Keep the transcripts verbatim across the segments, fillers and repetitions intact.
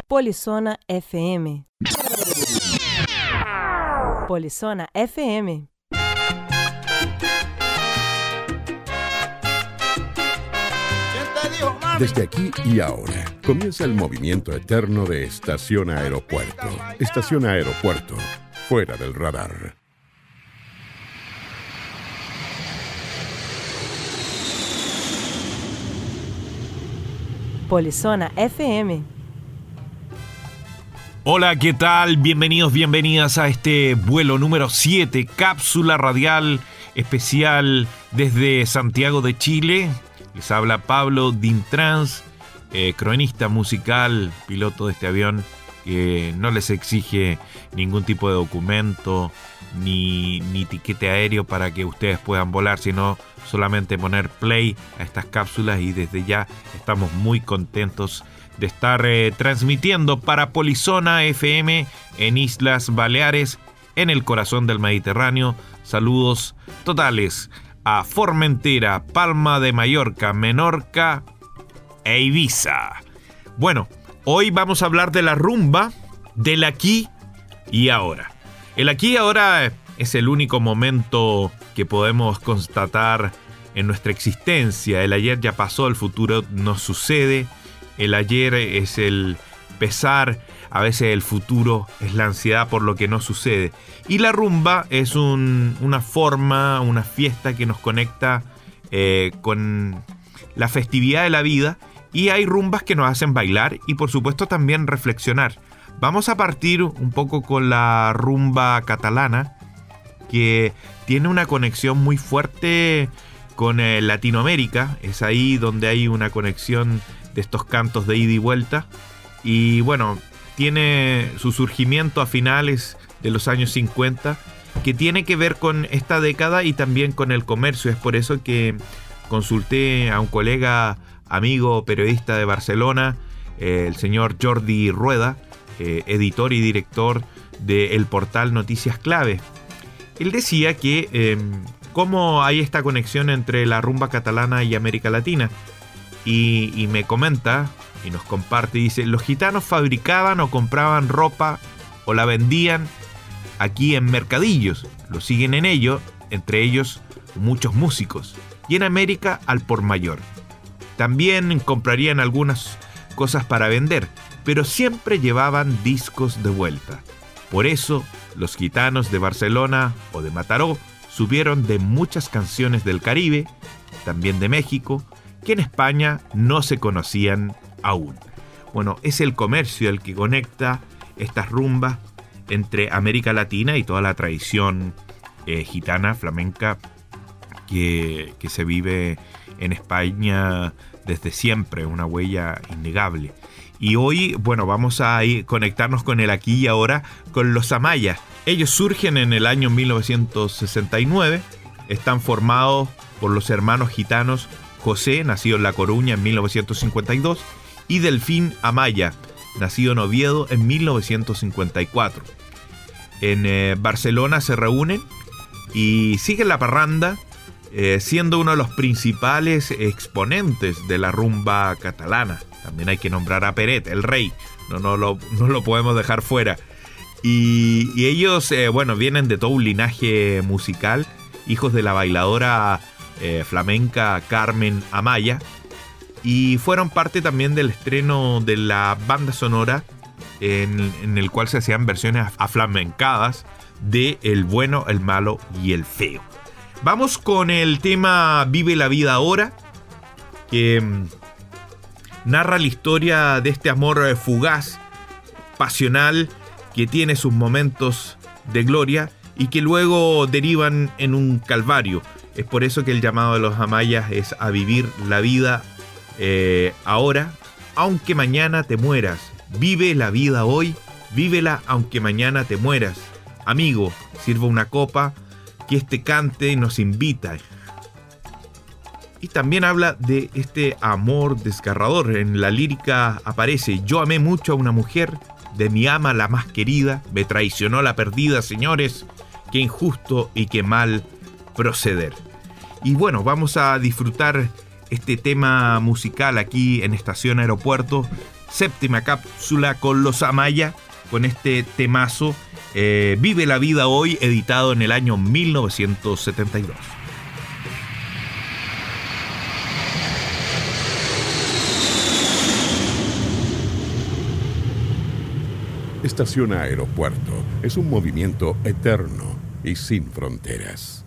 Polizona F M. Polizona F M. Desde aquí y ahora, comienza el movimiento eterno de Estación Aeropuerto. Estación Aeropuerto, fuera del radar. Polizona F M. Hola, ¿qué tal? Bienvenidos, bienvenidas a este vuelo número siete, cápsula radial especial desde Santiago de Chile. Les habla Pablo Dintrans, eh, cronista musical, piloto de este avión que no les exige ningún tipo de documento ni, ni tiquete aéreo para que ustedes puedan volar, sino solamente poner play a estas cápsulas, y desde ya estamos muy contentos de estar eh, transmitiendo para Polizona F M en Islas Baleares, en el corazón del Mediterráneo. Saludos totales a Formentera, Palma de Mallorca, Menorca e Ibiza. Bueno, hoy vamos a hablar de la rumba, del aquí y ahora. El aquí y ahora es el único momento que podemos constatar en nuestra existencia. El ayer ya pasó, el futuro no sucede. El ayer es el pesar, a veces el futuro es la ansiedad por lo que no sucede. Y la rumba es un, una forma, una fiesta que nos conecta eh, con la festividad de la vida, y hay rumbas que nos hacen bailar y por supuesto también reflexionar. Vamos a partir un poco con la rumba catalana, que tiene una conexión muy fuerte con eh, Latinoamérica. Es ahí donde hay una conexión de estos cantos de ida y vuelta. Y bueno, tiene su surgimiento a finales de los años cincuenta, que tiene que ver con esta década y también con el comercio. Es por eso que consulté a un colega, amigo, periodista de Barcelona, eh, el señor Jordi Rueda, eh, editor y director del portal Noticias Clave. Él decía que eh, cómo hay esta conexión entre la rumba catalana y América Latina. Y, y me comenta y nos comparte, dice: los gitanos fabricaban o compraban ropa o la vendían aquí en mercadillos. Lo siguen en ello, entre ellos muchos músicos. Y en América al por mayor. También comprarían algunas cosas para vender, pero siempre llevaban discos de vuelta. Por eso los gitanos de Barcelona o de Mataró subieron de muchas canciones del Caribe, también de México, que en España no se conocían aún. Bueno, es el comercio el que conecta estas rumbas entre América Latina y toda la tradición eh, gitana, flamenca, que, que se vive en España desde siempre, una huella innegable. Y hoy, bueno, vamos a ir, conectarnos con el aquí y ahora, con los Amayas. Ellos surgen en el año mil novecientos sesenta y nueve, están formados por los hermanos gitanos José, nacido en La Coruña en mil novecientos cincuenta y dos, y Delfín Amaya, nacido en Oviedo en mil novecientos cincuenta y cuatro. En eh, Barcelona se reúnen y siguen la parranda, eh, siendo uno de los principales exponentes de la rumba catalana. También hay que nombrar a Peret, el rey, no, no, lo, no lo podemos dejar fuera. Y, y ellos, eh, bueno, vienen de todo un linaje musical, hijos de la bailadora Eh, flamenca Carmen Amaya, y fueron parte también del estreno de la banda sonora en, en el cual se hacían versiones aflamencadas de El Bueno, el Malo y el Feo. Vamos con el tema Vive la Vida Ahora, que mm, narra la historia de este amor fugaz, pasional, que tiene sus momentos de gloria y que luego derivan en un calvario. Es por eso que el llamado de los Amayas es a vivir la vida eh, ahora, aunque mañana te mueras. Vive la vida hoy, vívela aunque mañana te mueras. Amigo, sirva una copa, que este cante nos invita. Y también habla de este amor desgarrador. En la lírica aparece: yo amé mucho a una mujer, de mi ama la más querida, me traicionó la perdida, señores, qué injusto y qué mal proceder. Y bueno, vamos a disfrutar este tema musical aquí en Estación Aeropuerto, séptima cápsula con los Amaya, con este temazo eh, Vive la vida hoy, editado en el año mil novecientos setenta y dos. Estación Aeropuerto es un movimiento eterno y sin fronteras.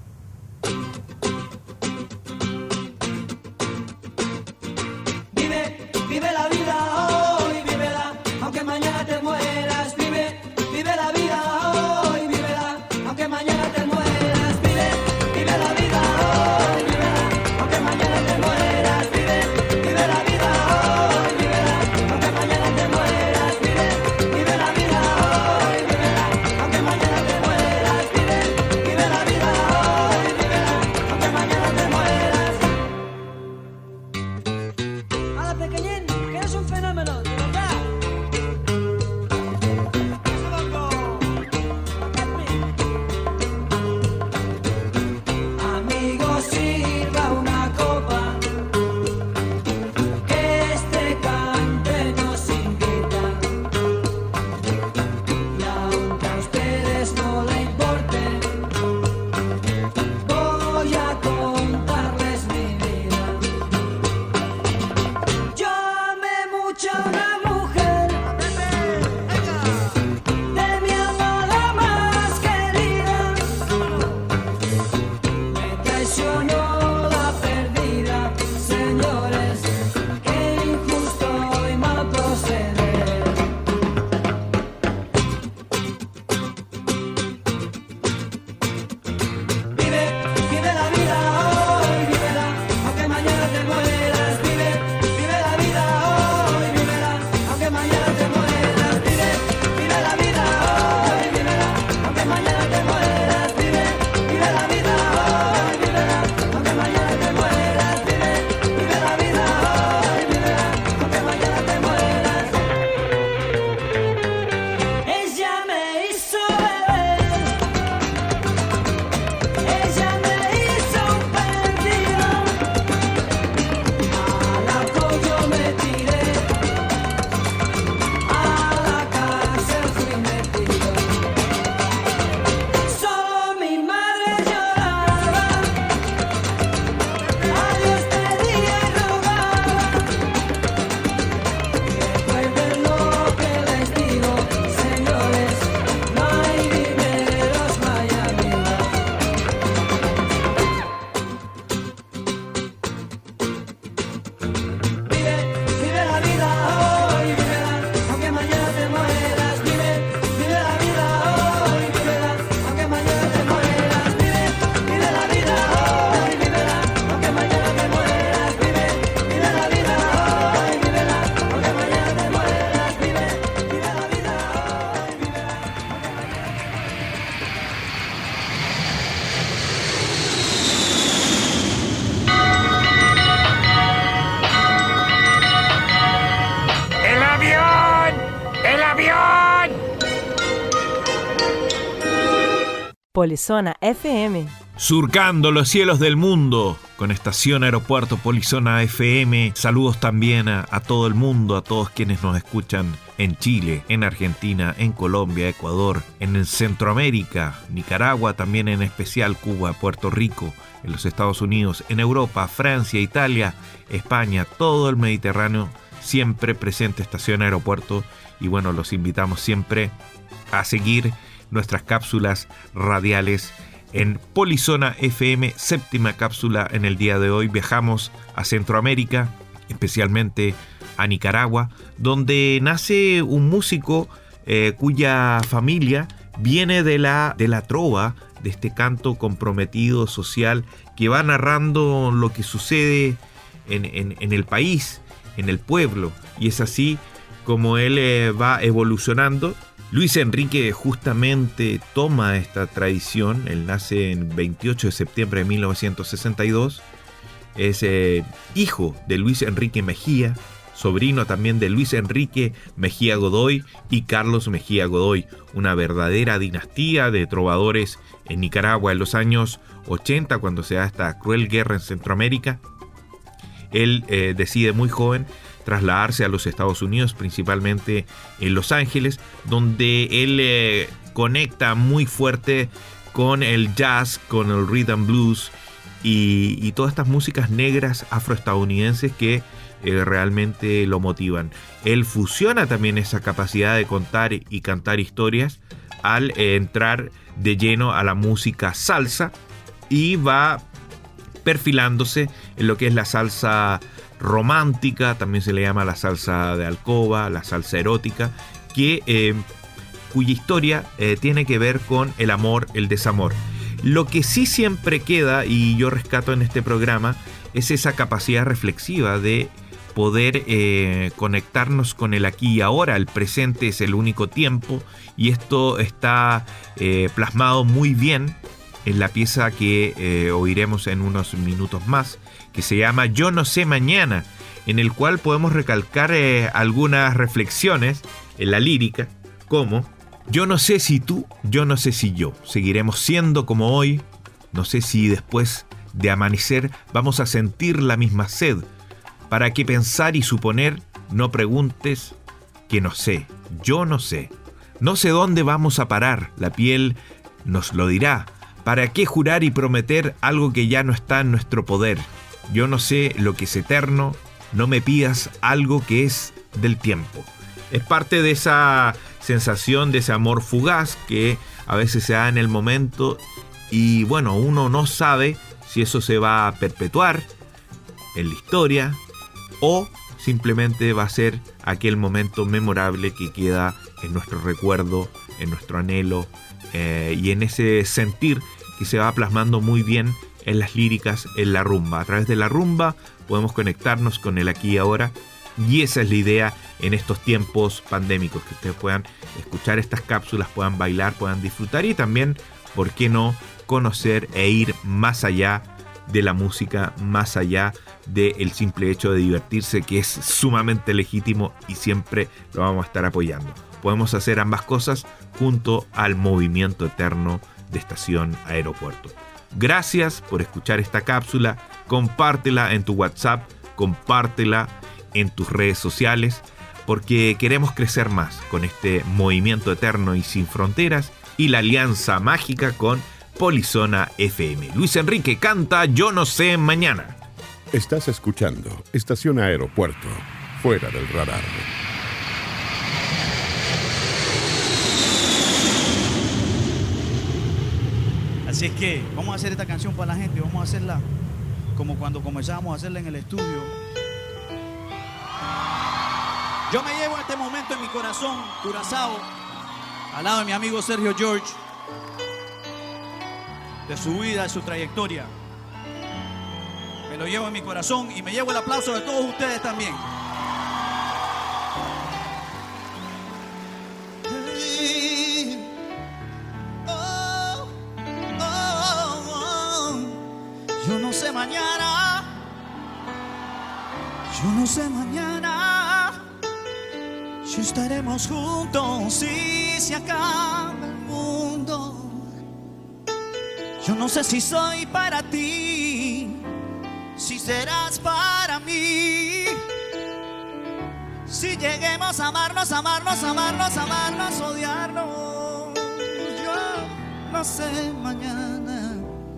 Vive, vive la vida hoy, vívela, aunque mañana te mueras. Vive, vive la vida hoy, vívela, aunque mañana te mueras. Vive, vive la vida hoy, vívela, aunque mañana te mueras. Vive, vive la vida hoy, vívela, aunque mañana te mueras. Vive, vive la vida hoy, vívela, aunque mañana te mueras. Vive, vive la vida hoy, vívela, aunque mañana te mueras. Hala, pequeñín, que eres un fenómeno, de verdad. Amigos, sirva una copa, que este cante nos invita. Y aunque a ustedes no le importe, voy a contarles mi vida. Yo amé mucho a una mujer, de mi amada más querida. Me traicionó la perdida, señores, qué injusto y mal proceder. Vive, vive la vida hoy, vívela, aunque mañana te mueras. Vive, vive la vida hoy, vívela, aunque mañana te mueras. Vive, vive la vida hoy, vívela, aunque mañana te mueras. Vive, vive la vida hoy, vívela, aunque mañana te mueras. Vive, vive la vida hoy, vívela, aunque mañana te mueras. Ella me hizo beber, ella me hizo un perdido, al apoyo me tiré, a la cárcel fui metido. Solo mi madre lloraba, a Dios pedía y rogaba. Recuerden lo que les digo, señores, no hay dineros, no hay amigos. Vive, vive la vida hoy, vívela, aunque mañana te mueras. Vive, vive la vida hoy, vívela, aunque mañana te mueras. Vive, vive la vida hoy, vívela, aunque mañana te mueras. Vive, vive la vida hoy, vívela, aunque mañana te mueras. Vive, vive la vida hoy, vívela. ¡El avión! ¡El avión! Polizona F M. Surcando los cielos del mundo con Estación Aeropuerto Polizona F M. Saludos también a, a todo el mundo, a todos quienes nos escuchan en Chile, en Argentina, en Colombia, Ecuador, en Centroamérica, Nicaragua, también en especial Cuba, Puerto Rico, en los Estados Unidos, en Europa, Francia, Italia, España, todo el Mediterráneo, siempre presente Estación Aeropuerto. Y bueno, los invitamos siempre a seguir nuestras cápsulas radiales en Polizona F M, séptima cápsula. En el día de hoy viajamos a Centroamérica, especialmente a Nicaragua, donde nace un músico eh, cuya familia viene de la, de la trova, de este canto comprometido social que va narrando lo que sucede en, en, en el país, en el pueblo, y es así como él eh, va evolucionando. Luis Enrique justamente toma esta tradición. Él nace en veintiocho de septiembre de mil novecientos sesenta y dos, es eh, hijo de Luis Enrique Mejía, sobrino también de Luis Enrique Mejía Godoy y Carlos Mejía Godoy, una verdadera dinastía de trovadores en Nicaragua en los años ochenta, cuando se da esta cruel guerra en Centroamérica. Él eh, decide muy joven trasladarse a los Estados Unidos, principalmente en Los Ángeles, donde él eh, conecta muy fuerte con el jazz, con el rhythm blues y, y todas estas músicas negras afroestadounidenses que eh, realmente lo motivan. Él fusiona también esa capacidad de contar y cantar historias al eh, entrar de lleno a la música salsa, y va perfilándose en lo que es la salsa romántica, también se le llama la salsa de alcoba, la salsa erótica, que, eh, cuya historia eh, tiene que ver con el amor, el desamor. Lo que sí siempre queda, y yo rescato en este programa, es esa capacidad reflexiva de poder eh, conectarnos con el aquí y ahora. El presente es el único tiempo, y esto está eh, plasmado muy bien en la pieza que eh, oiremos en unos minutos más, que se llama Yo no sé mañana, en el cual podemos recalcar eh, algunas reflexiones en la lírica, como: yo no sé si tú, yo no sé si yo seguiremos siendo como hoy, no sé si después de amanecer vamos a sentir la misma sed. ¿Para qué pensar y suponer? No preguntes, que no sé, yo no sé. No sé dónde vamos a parar, la piel nos lo dirá. ¿Para qué jurar y prometer algo que ya no está en nuestro poder? Yo no sé lo que es eterno, no me pidas algo que es del tiempo. Es parte de esa sensación, de ese amor fugaz que a veces se da en el momento, y bueno, uno no sabe si eso se va a perpetuar en la historia o simplemente va a ser aquel momento memorable que queda en nuestro recuerdo, en nuestro anhelo eh, y en ese sentir que se va plasmando muy bien en las líricas, en la rumba. A través de la rumba podemos conectarnos con el aquí y ahora, y esa es la idea en estos tiempos pandémicos, que ustedes puedan escuchar estas cápsulas, puedan bailar, puedan disfrutar, y también, ¿por qué no?, conocer e ir más allá de la música, más allá del simple hecho de divertirse, que es sumamente legítimo y siempre lo vamos a estar apoyando. Podemos hacer ambas cosas junto al movimiento eterno de Estación Aeropuerto. Gracias por escuchar esta cápsula. Compártela en tu WhatsApp, compártela en tus redes sociales, porque queremos crecer más con este movimiento eterno y sin fronteras, y la alianza mágica con Polizona F M. Luis Enrique canta Yo no sé mañana. Estás escuchando Estación Aeropuerto, fuera del radar. Así es que vamos a hacer esta canción para la gente, vamos a hacerla como cuando comenzamos a hacerla en el estudio. Yo me llevo este momento en mi corazón, Curazao, al lado de mi amigo Sergio George, de su vida, de su trayectoria. Me lo llevo en mi corazón y me llevo el aplauso de todos ustedes también. Yo no sé mañana, yo no sé mañana si estaremos juntos, si se acaba el mundo. Yo no sé si soy para ti, si serás para mí, si lleguemos a amarnos, amarnos, amarnos, amarnos, odiarnos. Yo no sé mañana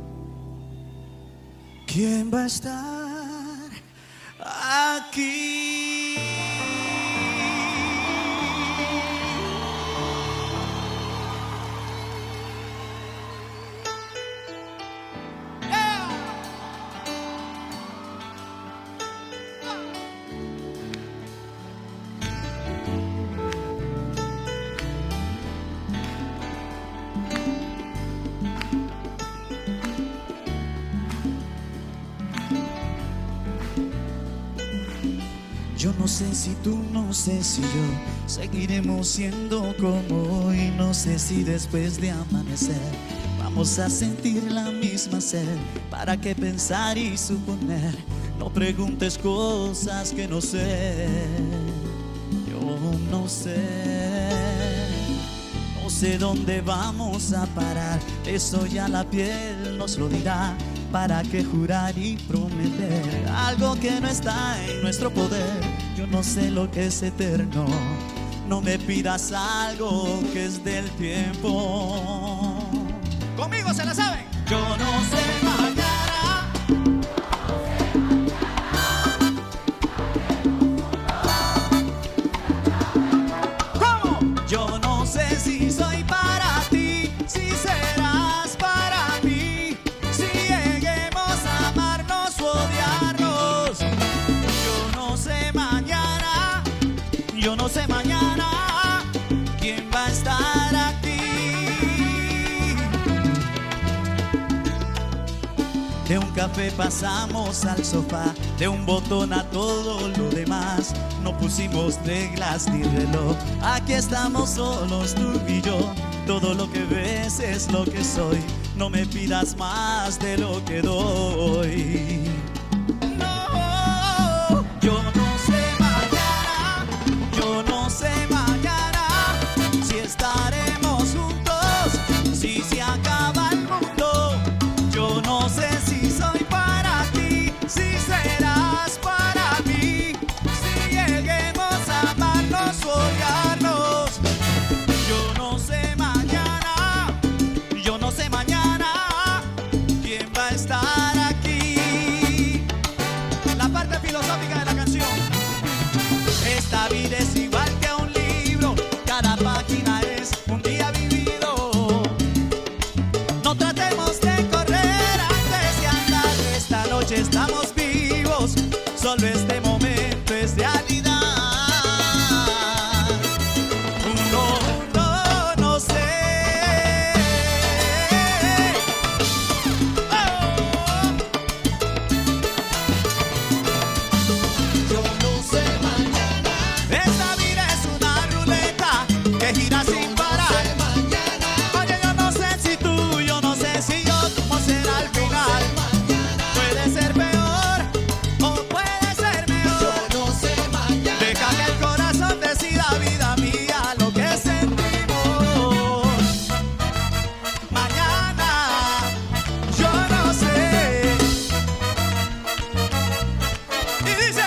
quién va a estar aquí. Yo no sé si tú, no sé si yo seguiremos siendo como hoy. No sé si después de amanecer vamos a sentir la misma sed. ¿Para qué pensar y suponer? No preguntes cosas que no sé. Yo no sé. No sé dónde vamos a parar. Eso ya la piel nos lo dirá. ¿Para qué jurar y prometer algo que no está en nuestro poder? Yo no sé lo que es eterno. No me pidas algo que es del tiempo. Conmigo se la saben. Yo no sé mañana. ¿Cómo? Yo no sé si soy para ti, si serás para mí, si lleguemos a amarnos o odiarnos. Yo no sé mañana, yo no sé mañana quién va a estar aquí. De un café pasamos al sofá, de un botón a todo lo demás. No pusimos reglas ni reloj, aquí estamos solos tú y yo. Todo lo que ves es lo que soy, no me pidas más de lo que doy. No, yo no sé mañana, yo no sé mañana si estaremos juntos, si se acaba el mundo. Yo no sé si soy para ti, si serás para mí, si lleguemos a amarnos o odiarnos. Yo no sé mañana, yo no sé mañana quién va a estar aquí. La parte filosófica de la canción. Esta vida es igual que un libro, cada página es un día vivido. No tratemos de correr antes de andar. Esta noche estamos vivos, solo este momento es realidad. No, no, no sé. Oh. Yo no sé mañana. Esta vida es una ruleta que gira sin parar. Oye, yo no sé si tú, yo no sé si yo, cómo será al final. Puede ser peor o puede ser mejor. Yo no sé mañana. Deja que el corazón decida, vida mía, lo que sentimos. Mañana, yo no sé. Y dice: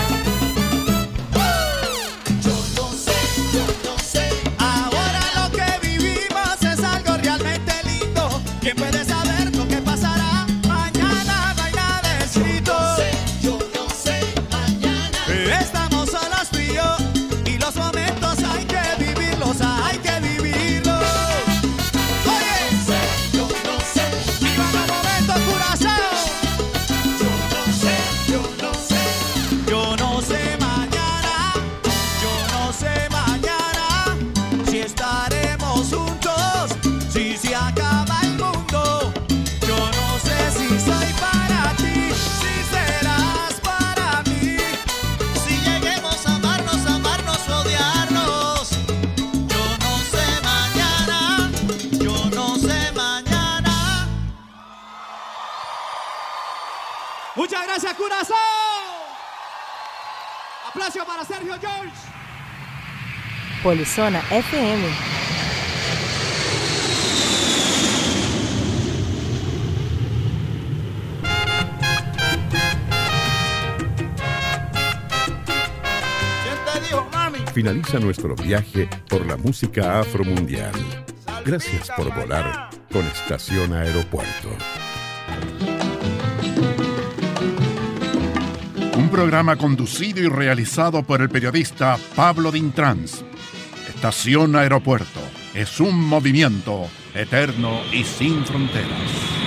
yo no sé, yo no sé. Ahora lo que vivimos es algo realmente lindo. ¿Quién puede saber lo que pasará mañana? No hay nada escrito. Yo no sé mañana. Estamos solos tú y yo, y los momentos hay que vivirlos, hay que vivirlos. Oye, yo no sé. Vivan los momentos, Curazao. Yo no sé, yo no sé. Yo no sé mañana, yo no sé mañana si estaremos juntos, si se acaba el mundo. Yo no sé si soy para ti, si serás para mí, si lleguemos a amarnos, amarnos, odiarnos. Yo no sé mañana, yo no sé mañana. Muchas gracias, Curazao. Aplauso para Sergio George. Polizona F M. ¿Quién te dijo, mami? Finaliza nuestro viaje por la música afromundial. Gracias por volar con Estación Aeropuerto. Un programa conducido y realizado por el periodista Pablo Dintrans. Estación Aeropuerto es un movimiento eterno y sin fronteras.